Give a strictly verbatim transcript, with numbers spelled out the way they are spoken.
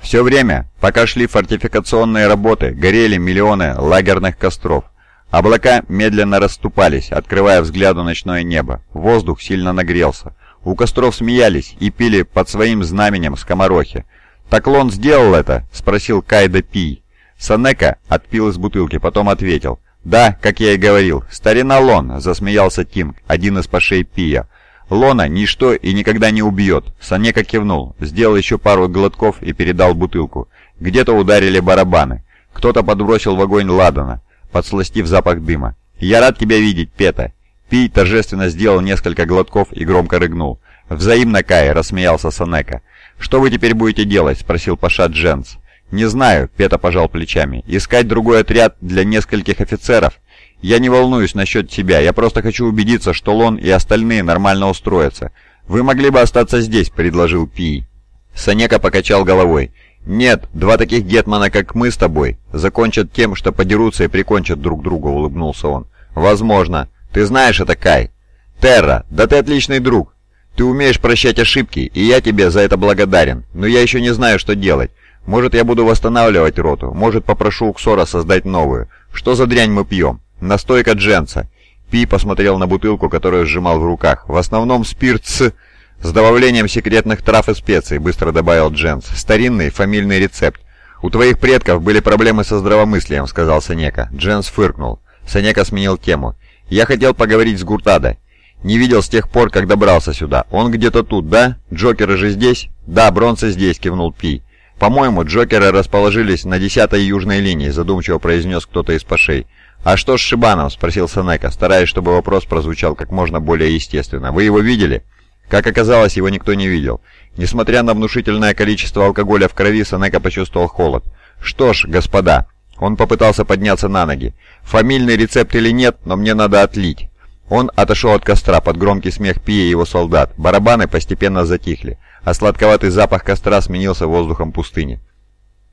Все время, пока шли фортификационные работы, горели миллионы лагерных костров. Облака медленно расступались, открывая взгляду ночное небо. Воздух сильно нагрелся. У костров смеялись и пили под своим знаменем скоморохи. «Так Лон сделал это?» — спросил Кайда Пий. Санека отпил из бутылки, потом ответил. «Да, как я и говорил, старина Лон», — засмеялся Тим, один из пашей Пия. «Лона ничто и никогда не убьет». Санека кивнул, сделал еще пару глотков и передал бутылку. Где-то ударили барабаны. Кто-то подбросил в огонь ладана, подсластив запах дыма. «Я рад тебя видеть, Пета». Пий торжественно сделал несколько глотков и громко рыгнул. «Взаимно, Кай», — рассмеялся Санека. «Что вы теперь будете делать?» — спросил паша Дженс. «Не знаю», — Пета пожал плечами. «Искать другой отряд для нескольких офицеров? Я не волнуюсь насчет тебя, я просто хочу убедиться, что Лон и остальные нормально устроятся. Вы могли бы остаться здесь», — предложил Пий. Санека покачал головой. «Нет, два таких гетмана, как мы с тобой, закончат тем, что подерутся и прикончат друг друга», — улыбнулся он. «Возможно. Ты знаешь это, Кай?» «Терра, да ты отличный друг. Ты умеешь прощать ошибки, и я тебе за это благодарен. Но я еще не знаю, что делать. Может, я буду восстанавливать роту, может, попрошу Уксора создать новую. Что за дрянь мы пьем? Настойка Дженса». Пи посмотрел на бутылку, которую сжимал в руках. «В основном спирт с... с добавлением секретных трав и специй», — быстро добавил Дженс. «Старинный фамильный рецепт. У твоих предков были проблемы со здравомыслием», — сказал Санека. Дженс фыркнул. Санека сменил тему. «Я хотел поговорить с Гуртадо. Не видел с тех пор, как добрался сюда. Он где-то тут, да? Джокеры же здесь?» «Да, Бронсы здесь», — кивнул Пи. «По-моему, Джокеры расположились на десятой южной линии», — задумчиво произнес кто-то из пашей. «А что с Шибаном?» — спросил Санека, стараясь, чтобы вопрос прозвучал как можно более естественно. «Вы его видели?» Как оказалось, его никто не видел. Несмотря на внушительное количество алкоголя в крови, Санека почувствовал холод. «Что ж, господа...» Он попытался подняться на ноги. «Фамильный рецепт или нет, но мне надо отлить». Он отошел от костра под громкий смех Пия и его солдат. Барабаны постепенно затихли, а сладковатый запах костра сменился воздухом пустыни.